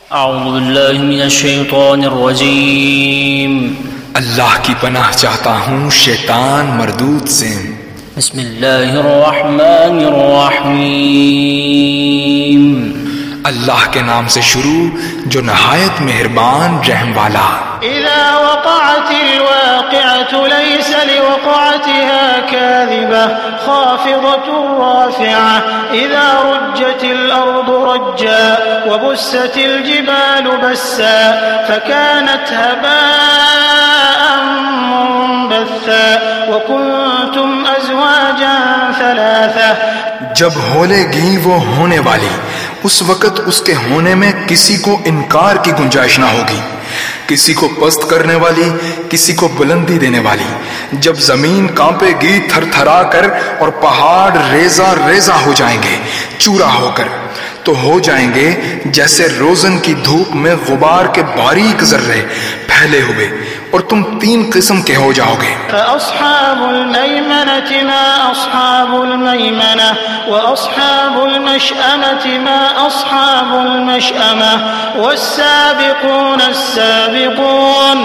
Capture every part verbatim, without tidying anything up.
اعوذ باللہ من الشیطان الرجیم، اللہ کی پناہ چاہتا ہوں شیطان مردود سے۔ بسم اللہ الرحمن الرحیم، اللہ کے نام سے شروع جو نہایت مہربان رحم والا۔ اذا وقعت الواقعة ليس لوقعتها كاذبة خافضة رافعة اذا رجت الارض رجا وبست الجبال بسا فكانت هباء منبثا وكنتم ازواجا ثلاثة۔ جب ہولے گی وہ ہونے والی، اس وقت اس کے ہونے میں کسی کو انکار کی گنجائش نہ ہوگی، کسی کو پست کرنے والی، کسی کو بلندی دینے والی۔ جب زمین کانپے گی تھر تھرا کر اور پہاڑ ریزہ ریزہ ہو جائیں گے چورا ہو کر، تو ہو جائیں گے جیسے روزن کی دھوپ میں غبار کے باریک ذرے پھیلے ہوئے، اور تم تین قسم کے ہو جاؤ گے۔ فأصحاب المیمنة ما أصحاب المیمنة وأصحاب المشأمة ما أصحاب المشأمة والسابقون السابقون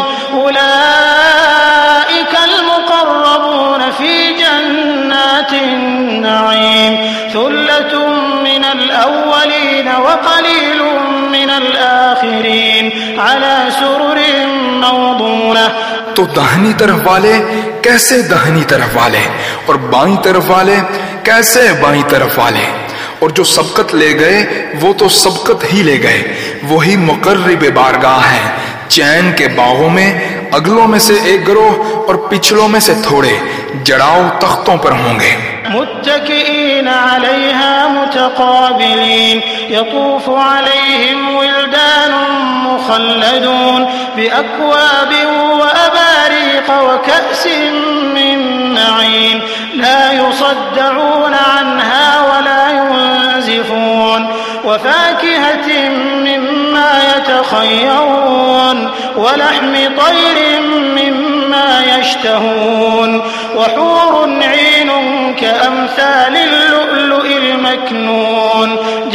أولئك المقربون في جنات النعيم ثلة من الأولين وقليل من الآخرين على سرر موضونة۔ تو داہنی طرف والے کیسے داہنی طرف والے، اور بائیں طرف والے کیسے بائیں طرف والے، اور جو سبقت لے گئے وہ تو سبقت ہی لے گئے، وہی مقرب بارگاہ ہیں، چین کے باغوں میں اگلوں میں سے ایک گروہ اور پچھلوں میں سے تھوڑے جڑاؤ تختوں پر ہوں گے۔ متكئين عليها متقابلين يطوف عليهم ولدان مخلدون بأكواب وأباريق وكأس من معين لا يصدعون عنها ولا ينزفون وفاكهة مما يتخيرون ولحم طير مما يشتهون وحور عين كأمثال اللؤلؤ المكنون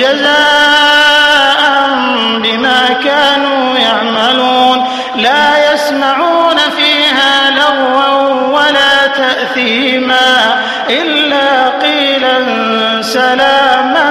جزاء بما كانوا يعملون لا يسمعون فيها لغوا ولا تأثيما إلا قيلا سلاما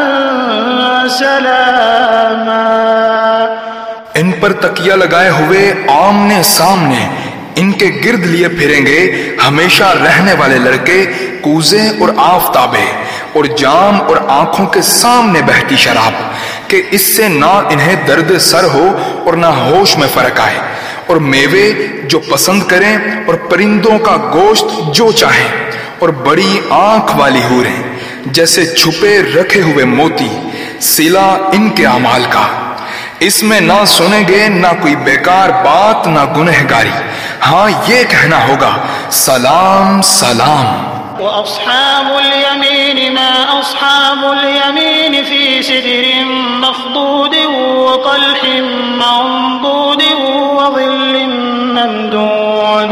سلاما۔ ان پر تکیہ لگائے ہوئے آمنے سامنے ان کے گرد لیے پھریں گے ہمیشہ رہنے والے لڑکے، کوزے اور آفتابے، اور جام اور آنکھوں کے سامنے بہتی شراب، کہ اس سے نہ انہیں درد سر ہو اور نہ ہوش میں فرق آئے، اور میوے جو پسند کریں اور پرندوں کا گوشت جو چاہیں، اور بڑی آنکھ والی حوریں جیسے چھپے رکھے ہوئے موتی، صلہ ان کے اعمال کا۔ اس میں نہ سنیں گے نہ کوئی بیکار بات نہ گنہگاری، ہاں یہ کہنا ہوگا سلام سلام۔ وأصحاب اليمين ما أصحاب اليمين في سدر مخضود وطلح منضود وظل ممدود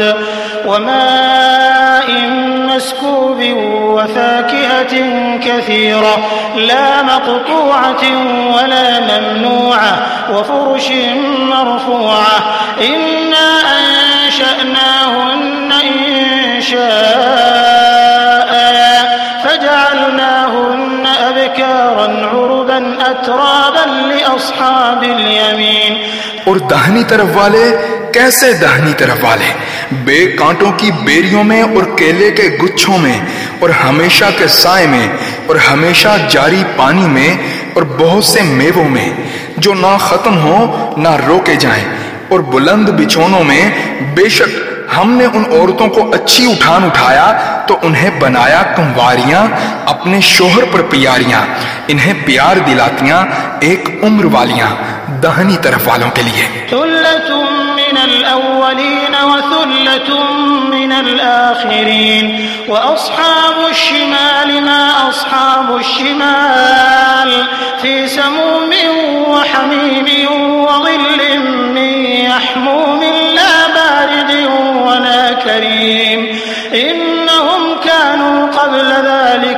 وماء مسكوب وفاكهة كثيرة لا مقطوعة ولا ممنوعة وفرش مرفوعة إنا أنشأناهن إنشاء فجعلناهن أبكارا عربا أترابا لأصحاب اليمين۔ اور داہنی طرف والے کیسے داہنی طرف والے، بے کانٹوں کی بیریوں میں اور کیلے کے گچھوں میں اور ہمیشہ کے سائے میں اور ہمیشہ جاری پانی میں اور بہت سے میووں میں جو نہ ختم ہو نہ روکے جائیں، اور بلند بچھونوں میں بے شک ہم نے ان عورتوں کو اچھی اٹھان اٹھایا تو انہیں بنایا کنواریاں اپنے شوہر پر پیاریاں، انہیں پیار دلاتیاں ایک عمر والیاں داہنی طرف والوں کے لیے۔ ثلة من الأولين وثلة من الآخرين وأصحاب الشمال ما أصحاب الشمال في سموم وحميم وظل من يحموم لا بارد ولا كريم إنهم كانوا قبل ذلك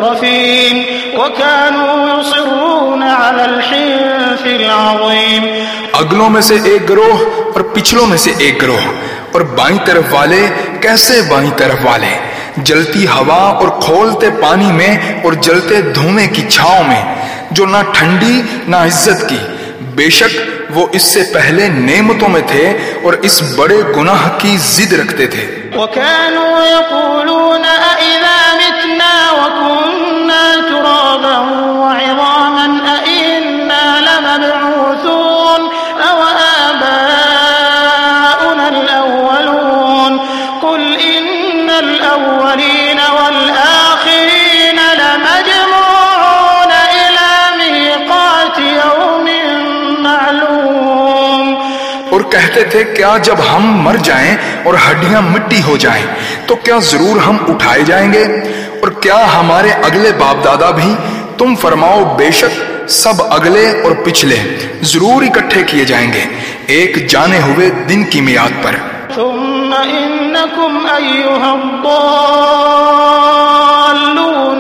مترفين وكانوا يصرون على الحنث العظيم اگلوں میں سے ایک گروہ اور پچھلوں میں سے ایک گروہ، اور بائیں طرف والے کیسے بائیں طرف والے، جلتی ہوا اور کھولتے پانی میں اور جلتے دھوئیں کی چھاؤں میں، جو نہ ٹھنڈی نہ عزت کی، بے شک وہ اس سے پہلے نعمتوں میں تھے اور اس بڑے گناہ کی ضد رکھتے تھے۔ وَكَانُوا يَقُولُونَ أَإِذَا مِتْنَا وَكُنَّا تُرَابًا وَعِظَامًا أَإِنَّا لَمَبْعُوثُونَ أَوْ آبَاؤُنَا الْأَوَّلُونَ قُلْ إِنَّ الْأَوَّلِينَ وَالْآخِرِينَ لَمَجْمُوعُونَ إِلَى مِيقَاتِ يَوْمٍ مَّعْلُومٍ۔ اور کہتے تھے کیا جب ہم مر جائیں اور ہڈیاں مٹی ہو جائیں تو کیا ضرور ہم اٹھائے جائیں گے؟ اور کیا ہمارے اگلے باپ دادا بھی؟ تم فرماؤ بے شک سب اگلے اور پچھلے ضرور اکٹھے کیے جائیں گے ایک جانے ہوئے دن کی میعاد پر۔ ثم إنكم أيها الضالون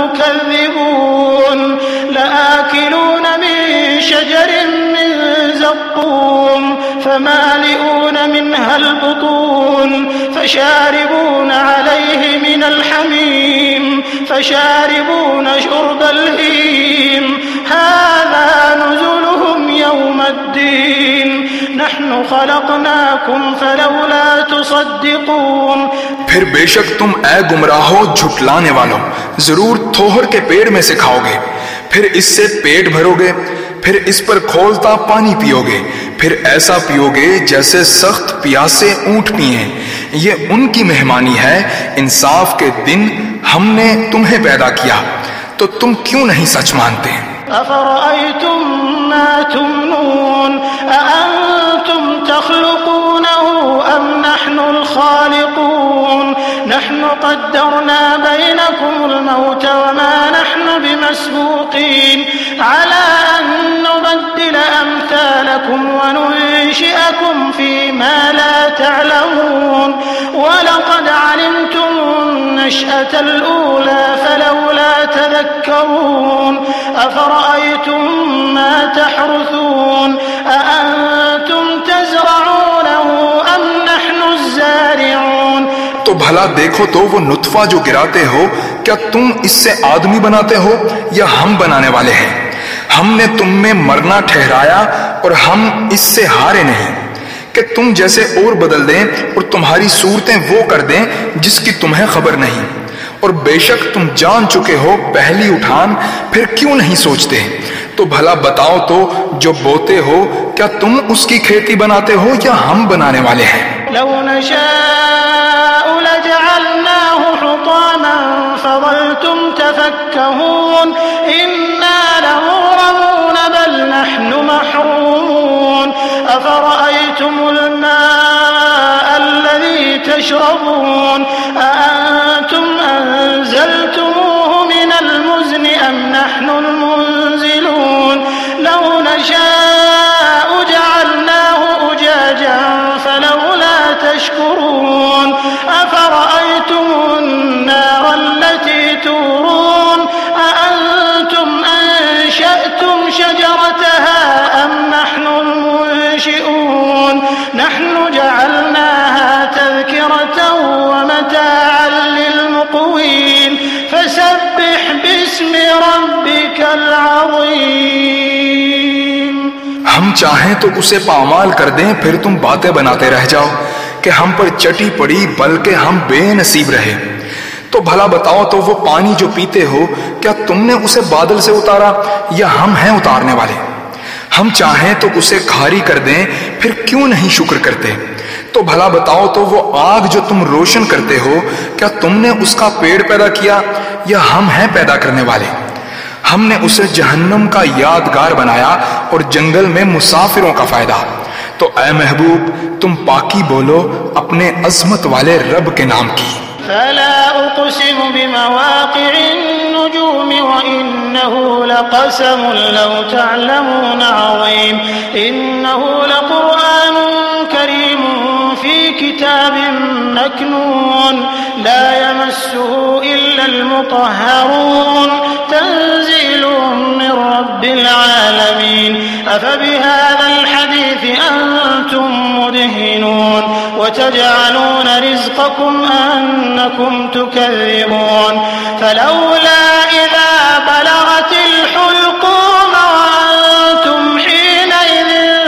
المكذبون لآكلون من شجر من زقوم فمالئون منها البطون فشاربون عليه من الحميم فشاربون شرب الهيم هذا نزلهم يوم الدين نحن خلقناكم فلولا تصدقون۔ پھر بے شک تم اے گمراہو جھٹلانے والو ضرور تھوہر کے پیڑ میں سے کھاؤ گے، پھر اس سے پیٹ بھرو گے، پھر اس پر کھولتا پانی پیو گے، پھر ایسا پیو گے جیسے سخت پیاسے اونٹ پیئیں۔ یہ ان کی مہمانی ہے، انصاف کے دن ہم نے تمہیں پیدا کیا تو تم کیوں نہیں سچ مانتے؟ أفرأيتم ما تمنون أأنتم تخلقونه أم نحن الخالقون نحن قدرنا بينكم الموت وما نحن بمسبوقين على أن نبدل أمثالكم وننشئكم فيما لا تعلمون ولقد علمتم النشأة الأولى فلولا تذكرون أفرأيتم ما تحرثون أأنتم تزرعونه أم نحن الزارعون۔ تو بھلا دیکھو تو وہ نطفہ جو گراتے ہو کیا تم اس سے آدمی بناتے ہو یا ہم بنانے والے ہیں؟ ہم نے تم میں مرنا ٹھہرایا اور ہم اس سے ہارے نہیں کہ تم جیسے اور بدل دیں اور تمہاری صورتیں وہ کر دیں جس کی تمہیں خبر نہیں، اور بے شک تم جان چکے ہو پہلی اٹھان، پھر کیوں نہیں سوچتے؟ تو بھلا بتاؤ تو جو بوتے ہو کیا تم اس کی کھیتی بناتے ہو یا ہم بنانے والے ہیں؟ لو نشاء لجعلناه حطاما فظلتم تفكهون إنا لمغرمون بل نحن محرومون أفرأيتم الماء الذي تشربون أأنتم أنزلتموه من المزن أم نحن المنزلون لو نشاء جعلناه أجاجا فلولا تشكرون أفرأيتم النار التي تورون أأنتم أنشأتم شجرتها أم نحن المنشئون نحن جعلناها تذكرة ومتاعا للمقوين فسبح باسم ربك العظيم۔ ہم چاہیں تو اسے پامال کر دیں پھر تم باتیں بناتے رہ جاؤ کہ ہم پر چٹی پڑی بلکہ ہم بے نصیب رہے۔ تو بھلا بتاؤ تو وہ پانی جو پیتے ہو کیا تم نے اسے بادل سے اتارا یا ہم ہیں اتارنے والے؟ ہم چاہیں تو اسے کھاری کر دیں پھر کیوں نہیں شکر کرتے؟ تو بھلا بتاؤ تو وہ آگ جو تم روشن کرتے ہو کیا تم نے اس کا پیڑ پیدا کیا یا ہم ہیں پیدا کرنے والے؟ ہم نے اسے جہنم کا یادگار بنایا اور جنگل میں مسافروں کا فائدہ۔ تو اے محبوب تم پاکی بولو اپنے عظمت والے رب کے نام کی۔ فلا أقسم بمواقع النجوم وإنه لقسم لو تعلمون عظيم إنه لقرآن كريم في كتاب مكنون لا يمسه إلا المطهرون تنزيل من رب العالمين أفبهذا الحديث وتجعلون رزقكم أنكم تكذبون فلولا إذا بلغت الحلقوم وأنتم حينئذ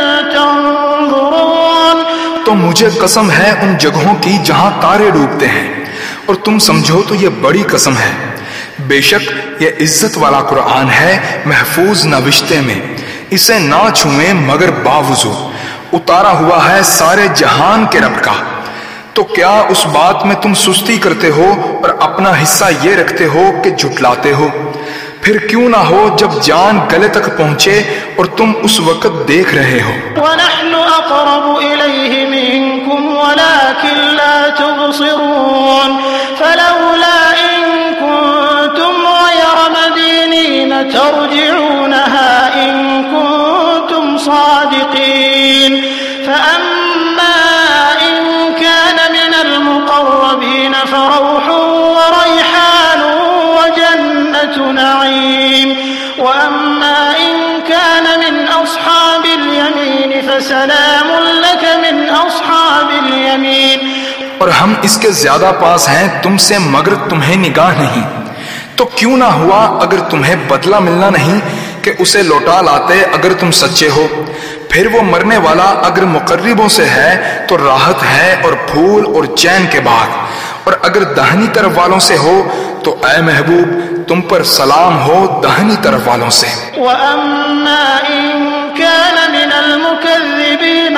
تنظرون. تو مجھے قسم ہے ان جگہوں کی جہاں تارے ڈوبتے ہیں، اور تم سمجھو تو یہ بڑی قسم ہے. بے شک یہ عزت والا قرآن ہے، محفوظ نوشتے میں، اسے نہ چھوئیں مگر باوضو، اتارا ہوا ہے سارے جہان کے رب کا. تو کیا اس بات میں تم سستی کرتے ہو اور اپنا حصہ یہ رکھتے ہو کہ جھٹلاتے ہو؟ پھر کیوں نہ ہو جب جان گلے تک پہنچے اور تم اس وقت دیکھ رہے ہو. وَنَحْنُ أَقْرَبُ إِلَيْهِ مِنْكُمْ وَلَكِنْ لَا تُبْصِرُونَ فَلَوْلَا إِن كُنتُمْ غَيْرَ مَدِينِينَ تَرْجِعُونَهَا إِن كُنتُمْ صَادِقِينَ. فَأَمَّا إِن كَانَ مِنَ الْمُقَرَّبِينَ فَرَوْحٌ وَرَيْحَانٌ وَجَنَّةُ نَعِيمٍ. وَأَمَّا إِن كَانَ مِنْ أَصْحَابِ الْيَمِينِ فَسَلَامٌ لَكَ مِنْ أَصْحَابِ الْيَمِينِ. اور ہم اس کے زیادہ پاس ہیں تم سے مگر تمہیں نگاہ نہیں. تو کیوں نہ ہوا اگر تمہیں بدلہ ملنا نہیں کہ اسے لوٹا لاتے اگر تم سچے ہو. پھر وہ مرنے والا اگر مقربوں سے ہے تو راحت ہے اور پھول اور چین کے بعد، اور اگر داہنی طرف والوں سے ہو تو اے محبوب تم پر سلام ہو داہنی طرف والوں سے. وَأَمَّا إِن كَانَ مِنَ الْمُكَذِّبِينَ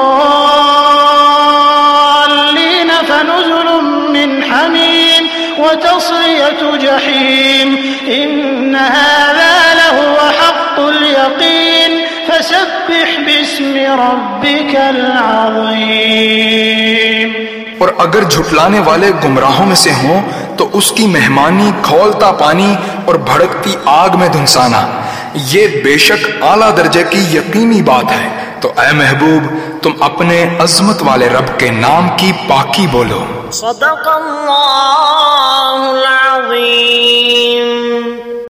الضَّالِّينَ فَنُزُلٌ مِّنْ حَمِيمٍ وَتَصْلِيَةُ جَحِيمٍ. إِنَّ هَذَا لَهُوَ حَقُّ الْيَقِينِ فَسَبِّحْ بِاسْمِ رَبِّكَ الْعَظِيمِ. اور اگر جھٹلانے والے گمراہوں میں سے ہوں تو اس کی مہمانی کھولتا پانی اور بھڑکتی آگ میں دھنسانا، یہ بے شک اعلیٰ درجے کی یقینی بات ہے. تو اے محبوب تم اپنے عظمت والے رب کے نام کی پاکی بولو. صدق اللہ العظیم.